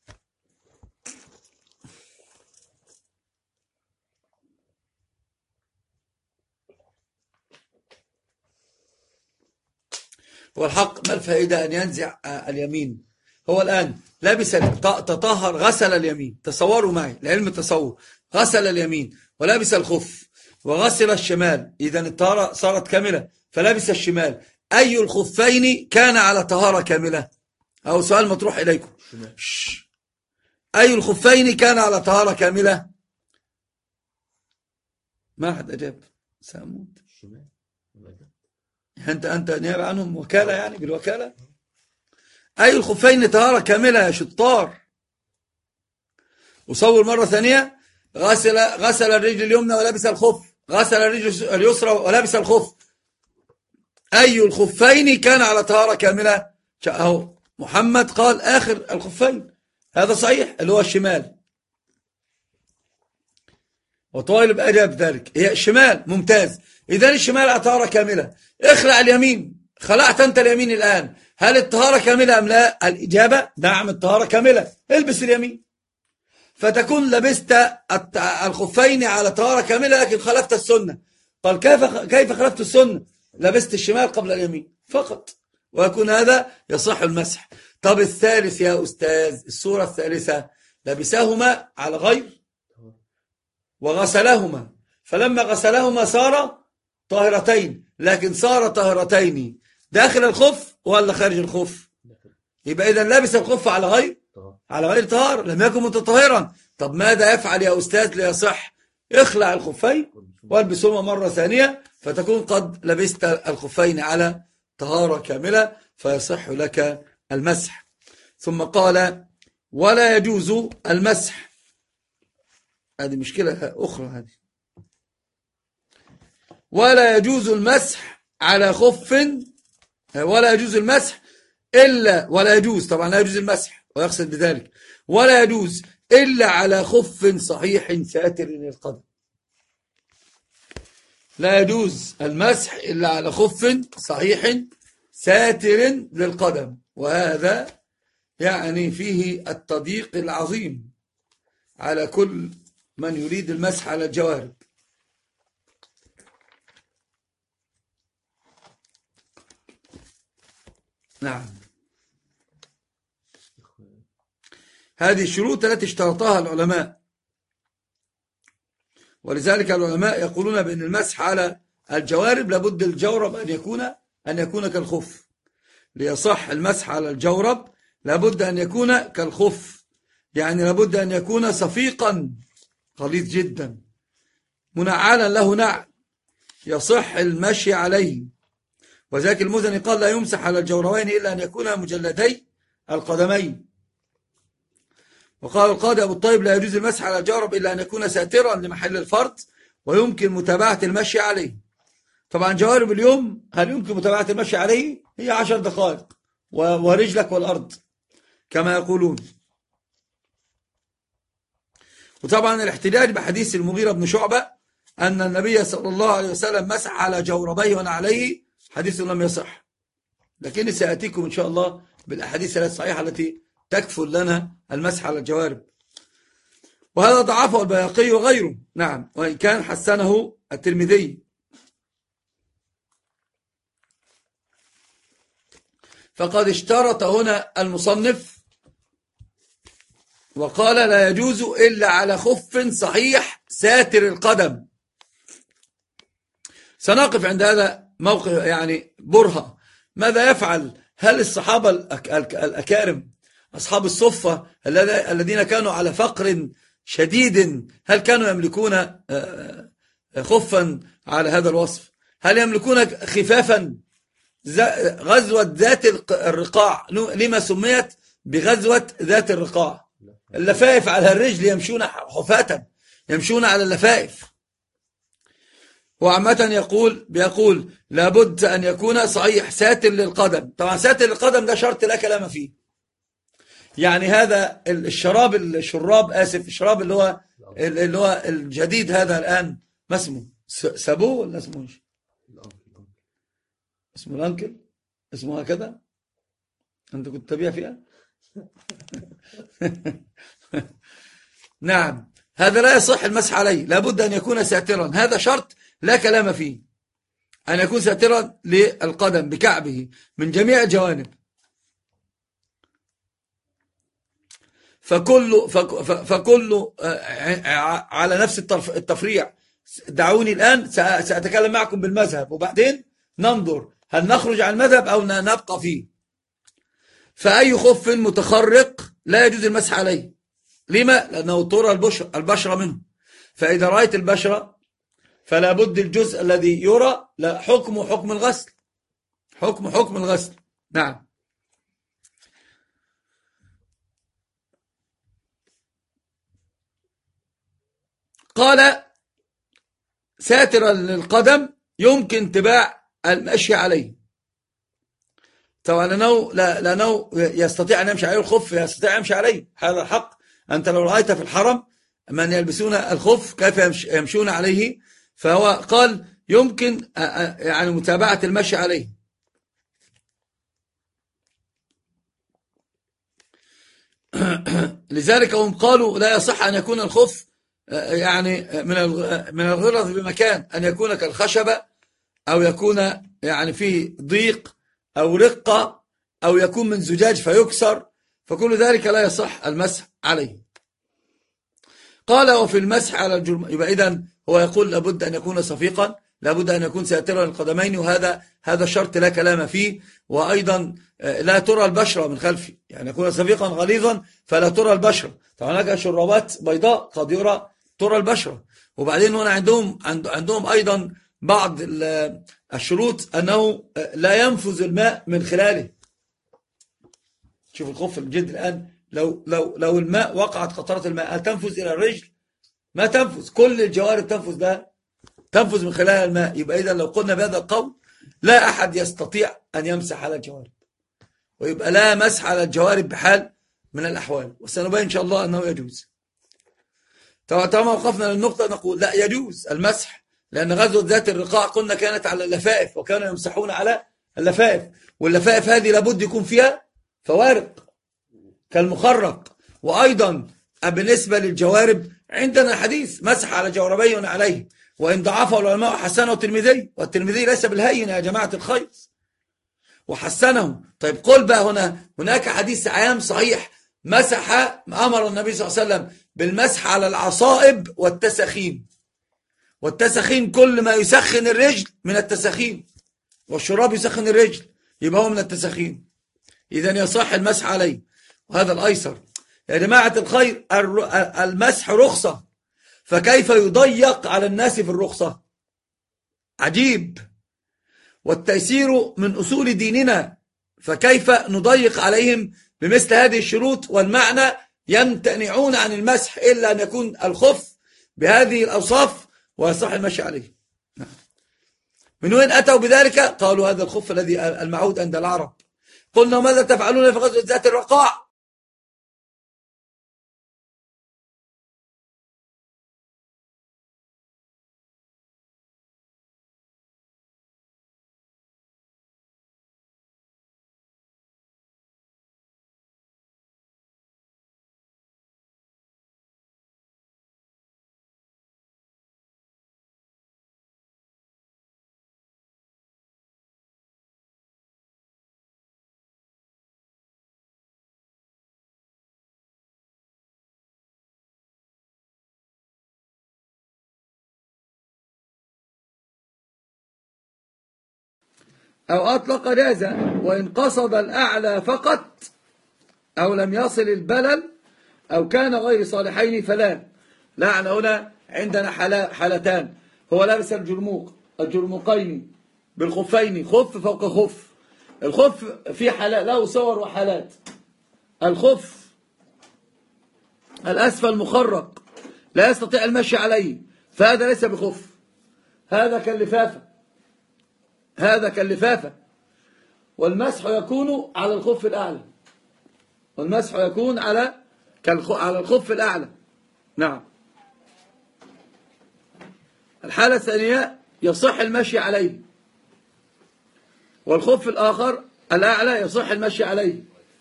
والحق ما الفائدة أن ينزع اليمين؟ هو الآن لابس تطهر، غسل اليمين، تصوروا معي العلم التصور، غسل اليمين ولابس الخف وغسل الشمال، إذا الطهارة صارت كاملة، فلابس الشمال. أي الخفين كان على طهارة كاملة؟ أو سؤال مطروح إليكم. أي الخفين كان على طهارة كاملة؟ ما أحد أجاب. سأموت. الشمال. أنت أنت نيابة عنهم وكالة، يعني بالوكالة. أي الخفين طهارة كاملة يا شطار. وصور مرة ثانية، غسل غسل الرجل اليمنى ولبس الخف، غسل الرجل اليسرى ولبس الخف. أي الخفين كان على طهارة كاملة؟ أهو محمد قال آخر الخفين، هذا صحيح اللي هو الشمال. وطالب أجاب ذلك، هي الشمال. ممتاز، إذن الشمال على طهارة كاملة. اخلع اليمين، خلعت أنت اليمين الآن، هل الطهارة كاملة أم لا؟ الإجابة نعم، الطهارة كاملة. البس اليمين، فتكون لبست الخفين على طهارة كاملة، لكن خلفت السنة. قال كيف كيف خلفت السنة؟ لبست الشمال قبل اليمين فقط، ويكون هذا يصح المسح. طب الثالث يا أستاذ، الصورة الثالثة، لبسهما على غير وغسلهما، فلما غسلهما صار طاهرتين، لكن صار طاهرتين داخل الخف ولا خارج الخف؟ يبقى إذا لبس الخف على غير على غير طهارة، لم يكن متطهرا. طب ماذا يفعل يا أستاذ ليصح؟ اخلع الخفين والبسهما مرة ثانية، فتكون قد لبست الخفين على طهارة كاملة، فيصح لك المسح. ثم قال ولا يجوز المسح. هذه مشكلة أخرى هذه. ولا يجوز المسح على خف، ولا يجوز المسح إلا ولا يجوز طبعا لا يجوز المسح، ويقصد بذلك ولا يجوز إلا على خف صحيح ساتر للقدم. لا يجوز المسح إلا على خف صحيح ساتر للقدم، وهذا يعني فيه التضييق العظيم على كل من يريد المسح على الجوارب. نعم، هذه الشروط التي اشترطها العلماء، ولذلك العلماء يقولون بأن المسح على الجوارب لابد الجورب أن يكون أن يكون كالخف. ليصح المسح على الجورب لابد أن يكون كالخف، يعني لابد أن يكون صفيقا غليظ جدا منعالا له نعل يصح المشي عليه. وذاك المزني قال لا يمسح على الجوربين إلا أن يكون مجلدي القدمين. وقال القاضي أبو الطيب لا يجوز المسح على الجورب إلا أن يكون ساترا لمحل الفرد ويمكن متابعة المشي عليه. طبعا جوارب اليوم هل يمكن متابعة المشي عليه؟ هي عشر دقائق ورجلك والأرض كما يقولون. وطبعا الاحتجاج بحديث المغيرة بن شعبة أن النبي صلى الله عليه وسلم مسح على جوربيه ونعليه حديث لم يصح، لكن سأتيكم إن شاء الله بالأحاديث الصحيحة التي تكفل لنا المسح على الجوارب. وهذا ضعفه البيهقي وغيره، نعم، وإن كان حسنه الترمذي. فقد اشترط هنا المصنف وقال لا يجوز إلا على خف صحيح ساتر القدم. سنقف عند هذا موقف يعني برهة. ماذا يفعل؟ هل الصحابة الأكارم أصحاب الصفة الذين كانوا على فقر شديد، هل كانوا يملكون خفا على هذا الوصف؟ هل يملكون خفافا؟ غزوة ذات الرقاع لما سميت بغزوة ذات الرقاع؟ اللفائف على الرجل، يمشون حفاة، يمشون على اللفائف. وعامة يقول بيقول لابد أن يكون صحيح ساتر للقدم. طبعا ساتر للقدم ده شرط لا كلام فيه. يعني هذا الشراب الشراب آسف الشراب اللي هو اللي هو الجديد هذا الآن، ما اسمه؟ سابوه ولا اسمه ايش؟ اسمه الانكل، اسمه هكذا. انت كنت تبيع فيها؟ نعم، هذا لا يصح المسح عليه، لابد أن يكون ساترا، هذا شرط لا كلام فيه، أن يكون ساترا للقدم بكعبه من جميع الجوانب. فكل فكل على نفس التفريع. دعوني الآن سأتكلم معكم بالمذهب، وبعدين ننظر هل نخرج عن المذهب أو نبقى فيه. فأي خف متخرق لا يجوز المسح عليه. لما؟ لأنه ترى البشرة منه، فإذا رأيت البشرة فلا بد الجزء الذي يرى لا حكم حكم الغسل، حكم حكم الغسل. نعم. قال ساترا للقدم يمكن تباع المشي عليه. طبعا لأنه, لأنه يستطيع أن يمشي عليه الخف، يستطيع أن يمشي عليه، هذا حق. أنت لو رأيت في الحرم من يلبسون الخف كيف يمشون عليه، فهو قال يمكن يعني متابعة المشي عليه. لذلك هم قالوا لا يصح أن يكون الخف يعني من من الغلظ بمكان، أن يكون كالخشبة أو يكون يعني فيه ضيق أو رقة أو يكون من زجاج فيكسر، فكل ذلك لا يصح المسح عليه. قال وفي المسح على الجرم، يبقى إذن هو يقول لابد أن يكون صفيقا، لابد أن يكون ساترا القدمين، وهذا هذا شرط لا كلام فيه. وأيضا لا ترى البشرة من خلفه، يعني يكون صفيقا غليظا فلا ترى البشرة. طبعا هناك شرابات بيضاء قد يرى ترى البشرة. وبعدين هنا عندهم عندهم أيضا بعض الشروط أنه لا ينفذ الماء من خلاله. شوف الخف الجد الآن، لو لو لو الماء وقعت قطرة الماء هل تنفذ إلى الرجل؟ ما تنفذ، كل الجوارب تنفذ ده تنفذ من خلال الماء. يبقى إذا لو قلنا بهذا القول لا أحد يستطيع أن يمسح على الجوارب، ويبقى لا مسح على الجوارب بحال من الأحوال، وسنبين إن شاء الله أنه يجوز. طالما وقفنا للنقطة نقول لا يجوز المسح، لأن غزوة ذات الرقاع قلنا كانت على اللفائف، وكانوا يمسحون على اللفائف، واللفائف هذه لابد يكون فيها فوارق كالمخرق. وأيضا بالنسبة للجوارب عندنا حديث مسح على جوربي عليه، وإن ضعفه العلماء حسنه الترمذي، والترمذي ليس بالهين يا جماعة الخير، وحسنه. طيب قل بقى هنا هناك حديث عام صحيح مسح، أمر النبي صلى الله عليه وسلم بالمسح على العصائب والتسخين. والتسخين كل ما يسخن الرجل من التسخين، والشراب يسخن الرجل يبقى هو من التسخين، إذن يصح المسح عليه، وهذا الأيسر. يا جماعة الخير المسح رخصة، فكيف يضيق على الناس في الرخصة؟ عجيب. والتيسير من أصول ديننا، فكيف نضيق عليهم بمثل هذه الشروط؟ والمعنى يمتنعون عن المسح إلا أن يكون الخف بهذه الأوصاف ويصح المشي عليه. من وين أتوا بذلك؟ قالوا هذا الخف الذي المعهود عند العرب. قلنا ماذا تفعلون في غزوة ذات الرقاع؟ أو أطلق جازا، وإن قصد الأعلى فقط أو لم يصل البلل أو كان غير صالحين فلا. لا، أنا هنا عندنا حالتان. هو لابس الجرموق الجرموقين بالخفين، خف فوق خف. الخف في حالات له صور وحالات. الخف الأسفل مخرق لا يستطيع المشي عليه، فهذا ليس بخف، هذا كاللفافة، هذا كاللفافة. والمسح يكون على الخف الأعلى، والمسح يكون على على الخف الأعلى. نعم. الحالة الثانية يصح المشي عليه، والخف الآخر الأعلى يصح المشي عليه،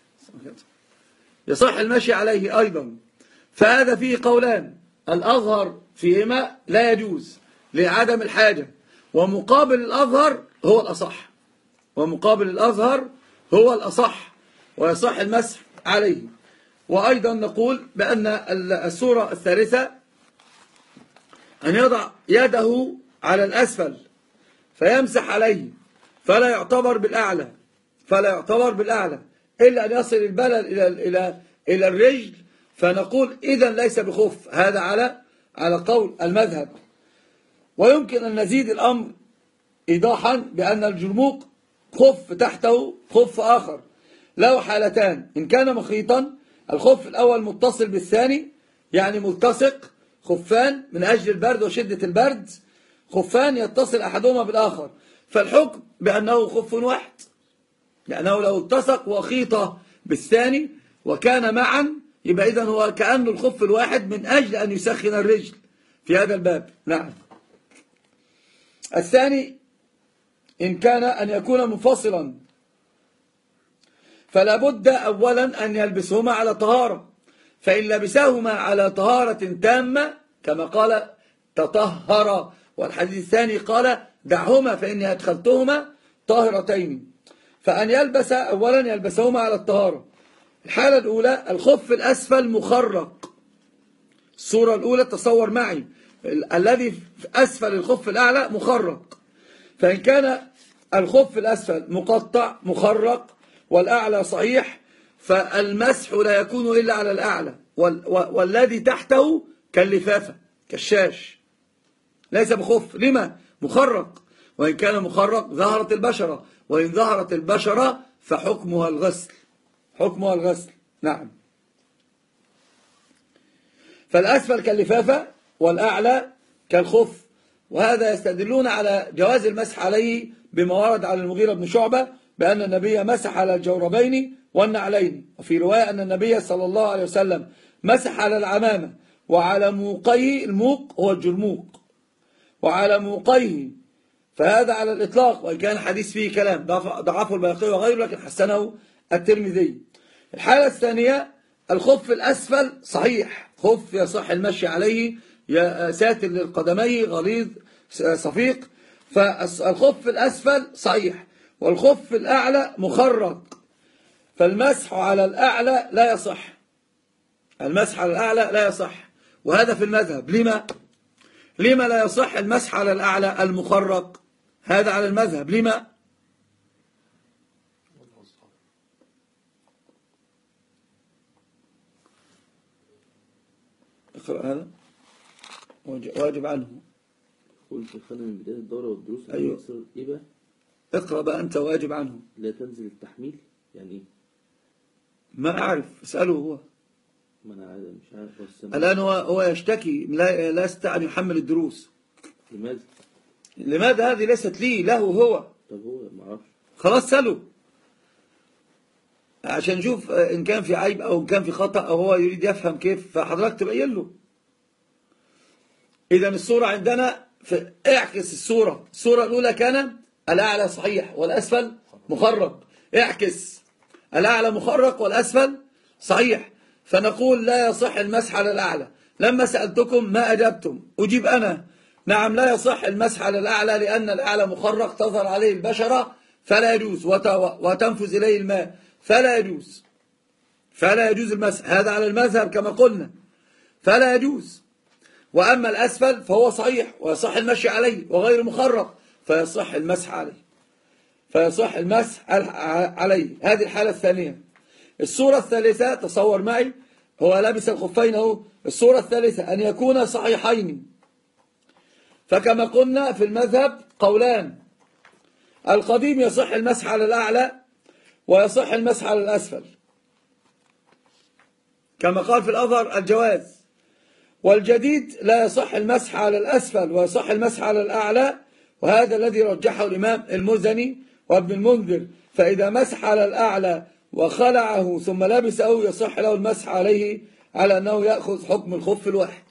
يصح المشي عليه أيضا. فهذا فيه قولان، الأظهر فيهما لا يجوز لعدم الحاجة، ومقابل الأظهر هو الأصح، ومقابل الأظهر هو الأصح ويصح المسح عليه. وأيضا نقول بأن السورة الثالثة أن يضع يده على الأسفل فيمسح عليه، فلا يعتبر بالأعلى، فلا يعتبر بالأعلى إلا أن يصل البلل إلى إلى إلى الرجل، فنقول إذا ليس بخف. هذا على على قول المذهب. ويمكن أن نزيد الأمر إيضاحا بأن الجرموق خف تحته خف آخر له حالتان. إن كان مخيطا، الخف الأول متصل بالثاني، يعني ملتصق، خفان من أجل البرد وشدة البرد، خفان يتصل أحدهما بالآخر، فالحكم بأنه خف واحد، لأنه لو التصق وخيط بالثاني وكان معا يبقى إذن هو كأنه الخف الواحد من أجل أن يسخن الرجل في هذا الباب. نعم. الثاني إن كان أن يكون منفصلا، فلا بد أولا أن يلبسهما على طهارة، فإن لبسهما على طهارة تامة كما قال تطهر، والحديث الثاني قال دعهما فإني أدخلتهما طاهرتين. فأن يلبس أولا يلبسهما على الطهارة. الحالة الأولى الخف الأسفل مخرق. الصورة الأولى تصور معي، الذي في أسفل الخف الأعلى مخرق. فإن كان الخف الأسفل مقطع مخرق والأعلى صحيح، فالمسح لا يكون إلا على الأعلى، والذي تحته كاللفافة كالشاش، ليس بخف. لما؟ مخرق. وإن كان مخرق ظهرت البشرة، وإن ظهرت البشرة فحكمها الغسل، حكمها الغسل. نعم. فالأسفل كاللفافة والأعلى كالخف. وهذا يستدلون على جواز المسح عليه بما ورد على المغيرة بن شعبة بأن النبي مسح على الجوربين والنعلين، وفي رواية أن النبي صلى الله عليه وسلم مسح على العمامة وعلى موقيه، الموق هو الجرموق، وعلى موقيه، فهذا على الإطلاق، وإن كان الحديث فيه كلام ضعفه البيهقي وغيره لكن حسنه الترمذي. الحالة الثانية الخف الأسفل صحيح، خف يصح المشي عليه، ساتر للقدمين غليظ صفيق، فالخف الأسفل صحيح، والخف الأعلى مخرق، فالمسح على الأعلى لا يصح، المسح على الأعلى لا يصح. وهذا في المذهب. لما؟ لما لا يصح المسح على الأعلى المخرق؟ هذا على المذهب. لما؟ اقرأ هذا واجب عنه. قلت خلنا من بداية الدورة والدروس. أيوه. إيه بقى؟ اقرأ بقى أنت واجب عنه. لا تنزل التحميل يعني إيه؟ ما أعرف، اسأله هو. ما أنا عارف، مش عارف. الآن هو هو يشتكي لا لا يستطيع أن يحمل الدروس. لماذا؟ لماذا؟ هذه ليست لي، له هو. طب هو ما أعرفش. خلاص سأله عشان نشوف إن كان في عيب أو إن كان في خطأ أو هو يريد يفهم كيف، فحضرتك تبين له. إذا الصورة عندنا اعكس الصورة. الصورة الأولى كان الأعلى صحيح والأسفل مخرق، اعكس الأعلى مخرق والأسفل صحيح، فنقول لا يصح المسح على الأعلى. لما سألتكم ما أجبتم، أجيب أنا نعم لا يصح المسح على الأعلى لأن الأعلى مخرق تظهر عليه البشرة فلا يجوز، وتنفذ إليه الماء فلا يجوز، فلا يجوز المسح. هذا على المذهب كما قلنا، فلا يجوز. وأما الأسفل فهو صحيح ويصح المشي عليه وغير مخرق فيصح المسح عليه، فيصح المسح عليه. هذه الحالة الثانية. الصورة الثالثة تصور معي، هو لابس الخفين اهو الصورة الثالثة أن يكون صحيحين، فكما قلنا في المذهب قولان: القديم يصح المسح على الأعلى ويصح المسح على الأسفل كما قال في الأظهر الجواز، والجديد لا يصح المسح على الأسفل ويصح المسح على الأعلى، وهذا الذي رجحه الإمام المزني وابن المنذر، فإذا مسح على الأعلى وخلعه ثم لبسه يصح له المسح عليه على أنه يأخذ حكم الخف الواحد.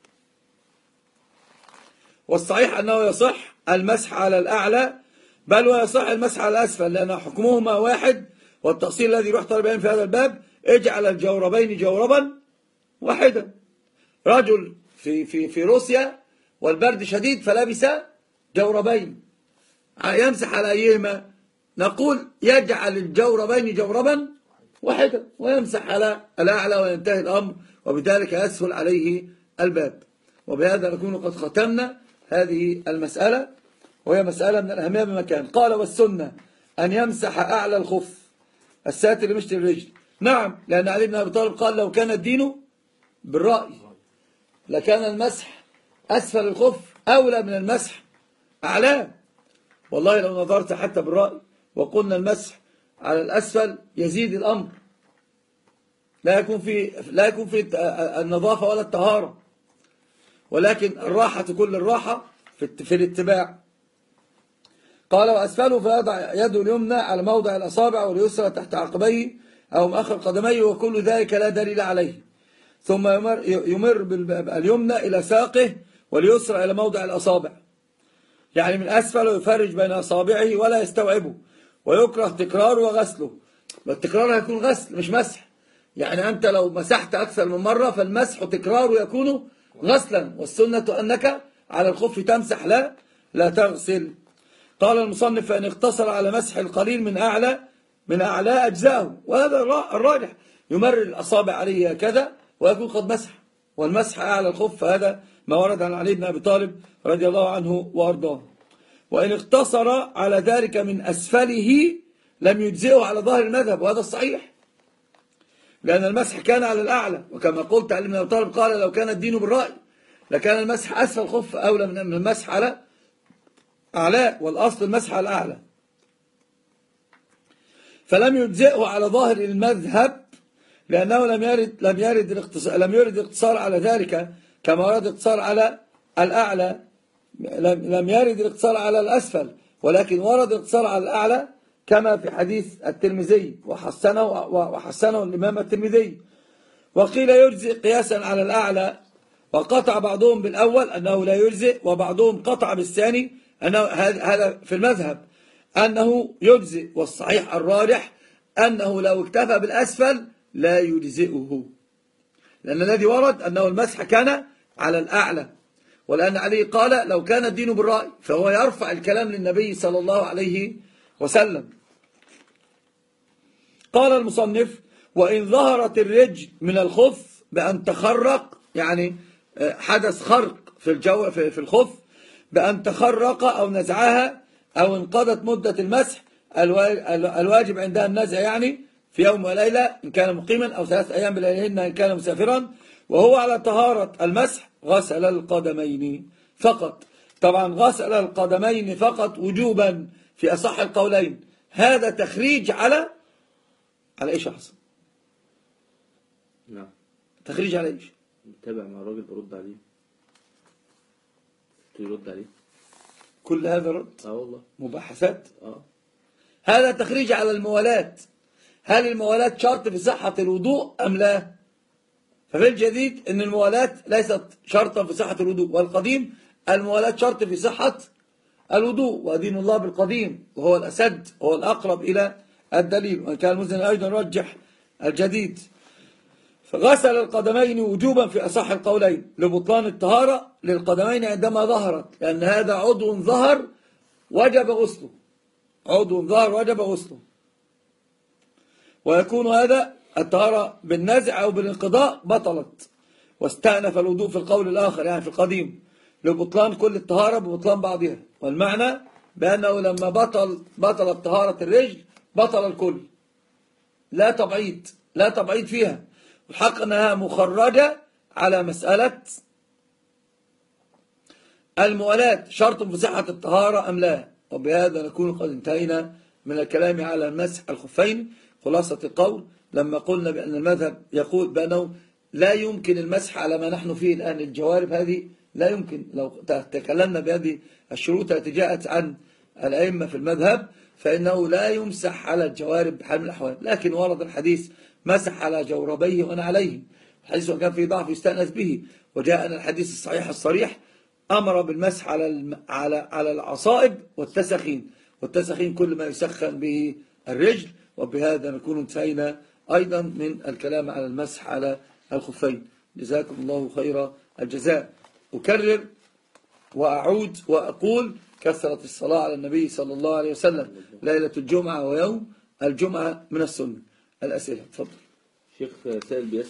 والصحيح أنه يصح المسح على الأعلى بل ويصح المسح على الأسفل، لأن حكمهما واحد، والتأصيل الذي يروح طالبين في هذا الباب: اجعل الجوربين جوربا واحدا. رجل في, في, في روسيا والبرد شديد فلبس جوربين، يمسح على أيهما؟ نقول يجعل الجوربين جوربا واحدا ويمسح على الأعلى وينتهي الأمر، وبذلك يسهل عليه الباب. وبهذا نكون قد ختمنا هذه المسألة، وهي مسألة من الأهمية بمكان. قال: والسنة أن يمسح أعلى الخف الساتر لمشط الرجل. نعم، لأن علي بن أبي طالب قال: لو كان الدين بالرأي لكان المسح أسفل الخف أولى من المسح أعلاه. والله لو نظرت حتى بالرأي وقلنا المسح على الأسفل يزيد الأمر، لا يكون في لا يكون في النظافة ولا الطهارة، ولكن الراحة كل الراحة في الاتباع. قال: وأسفله فيضع يده اليمنى على موضع الأصابع واليسرى تحت عقبيه أو مؤخر قدميه، وكل ذلك لا دليل عليه. ثم يمر, يمر باليمنى إلى ساقه واليسرى إلى موضع الأصابع، يعني من أسفل، ويفرج بين أصابعه ولا يستوعبه، ويكره تكراره وغسله. والتكرار هيكون غسل مش مسح، يعني أنت لو مسحت أكثر من مرة فالمسح تكراره يكون غسلا، والسنة أنك على الخف تمسح لا لا تغسل. قال المصنف: فإن اقتصر على مسح القليل من أعلى من أعلى أجزاءه، وهذا الراجح، يمرر الأصابع عليه هكذا ويكون قد مسح، والمسح أعلى الخف هذا ما ورد عن علي بن أبي طالب رضي الله عنه وأرضاه. وإن اقتصر على ذلك من أسفله لم يجزئه على ظاهر المذهب، وهذا الصحيح، لأن المسح كان على الأعلى، وكما قلت علي بن أبي طالب قال: لو كان الدين بالرأي لكان المسح أسفل الخف أولى من المسح على أعلى، والأصل المسح على الأعلى. فلم يجزئه على ظاهر المذهب، لأنه لم يرد لم يرد الاقتصار لم يرد الاقتصار على ذلك كما ورد الاقتصار على الأعلى، لم يرد الاقتصار على الأسفل، ولكن ورد الاقتصار على الأعلى كما في حديث الترمذي وحسنه وحسنه الإمام الترمذي. وقيل يجزئ قياسا على الأعلى، وقطع بعضهم بالأول أنه لا يجزئ، وبعضهم قطع بالثاني أنه هذا في المذهب أنه يجزئ، والصحيح الراجح أنه لو اكتفى بالأسفل لا يجزئه، لأن الذي ورد أنه المسح كان على الأعلى، ولأن عليه قال: لو كان الدين بالرأي، فهو يرفع الكلام للنبي صلى الله عليه وسلم. قال المصنف: وإن ظهرت الرجل من الخف بأن تخرق، يعني حدث خرق في الجو في الخف بأن تخرق أو نزعها أو انقضت مدة المسح، الواجب عندها النزع، يعني في يوم وليلة إن كان مقيما، أو ثلاث أيام بليلهن إن كان مسافرا، وهو على طهارة المسح غسل القدمين فقط. طبعا غسل القدمين فقط وجوبا في أصح القولين. هذا تخريج على على إيش يا حسن؟ نعم، تخريج على إيش؟ متابع مع الراجل برد عليه، يرد عليه، كل هذا رد؟ اه والله مباحثات. اه هذا تخريج على الموالاة. هل الموالاة شرط في صحة الوضوء أم لا؟ ففي الجديد أن الموالاة ليست شرطا في صحة الوضوء، والقديم الموالاة شرط في صحة الوضوء، ودين الله بالقديم وهو الأسد وهو الأقرب إلى الدليل، وإن كان المزني أيضا رجح الجديد. فغسل القدمين وجوبا في أصح القولين لبطلان الطهارة للقدمين عندما ظهرت، لأن هذا عضو ظهر وجب غسله، عضو ظهر وجب غسله، ويكون هذا الطهارة بالنزع أو بالانقضاء بطلت. واستأنف الوضوء في القول الآخر، يعني في القديم، لبطلان كل الطهارة ببطلان بعضها، والمعنى بأنه لما بطل بطلت طهارة الرجل بطل الكل، لا تبعيد لا تبعيد فيها، الحق أنها مخرجة على مسألة الموالاة شرط في صحة الطهارة أم لا، وبهذا نكون قد انتهينا من الكلام على المسح الخفين. خلاصة القول لما قلنا بأن المذهب يقول بأنه لا يمكن المسح على ما نحن فيه الآن الجوارب هذه لا يمكن، لو تكلمنا بهذه الشروط التي جاءت عن الأئمة في المذهب فإنه لا يمسح على الجوارب بحال من الأحوال، لكن ورد الحديث مسح على جوربيه ونعليه، الحديث وكان فيه ضعف يستأنس به، وجاءنا الحديث الصحيح الصريح أمر بالمسح على على على العصائب والتسخين، والتسخين كل ما يسخن به الرجل. وبهذا نكون انتهينا أيضا من الكلام على المسح على الخفين. جزاكم الله خير الجزاء. أكرر وأعود وأقول كثرة الصلاة على النبي صلى الله عليه وسلم ليلة الجمعة ويوم الجمعة من السنة. الأسئلة تفضل. شيخ سائل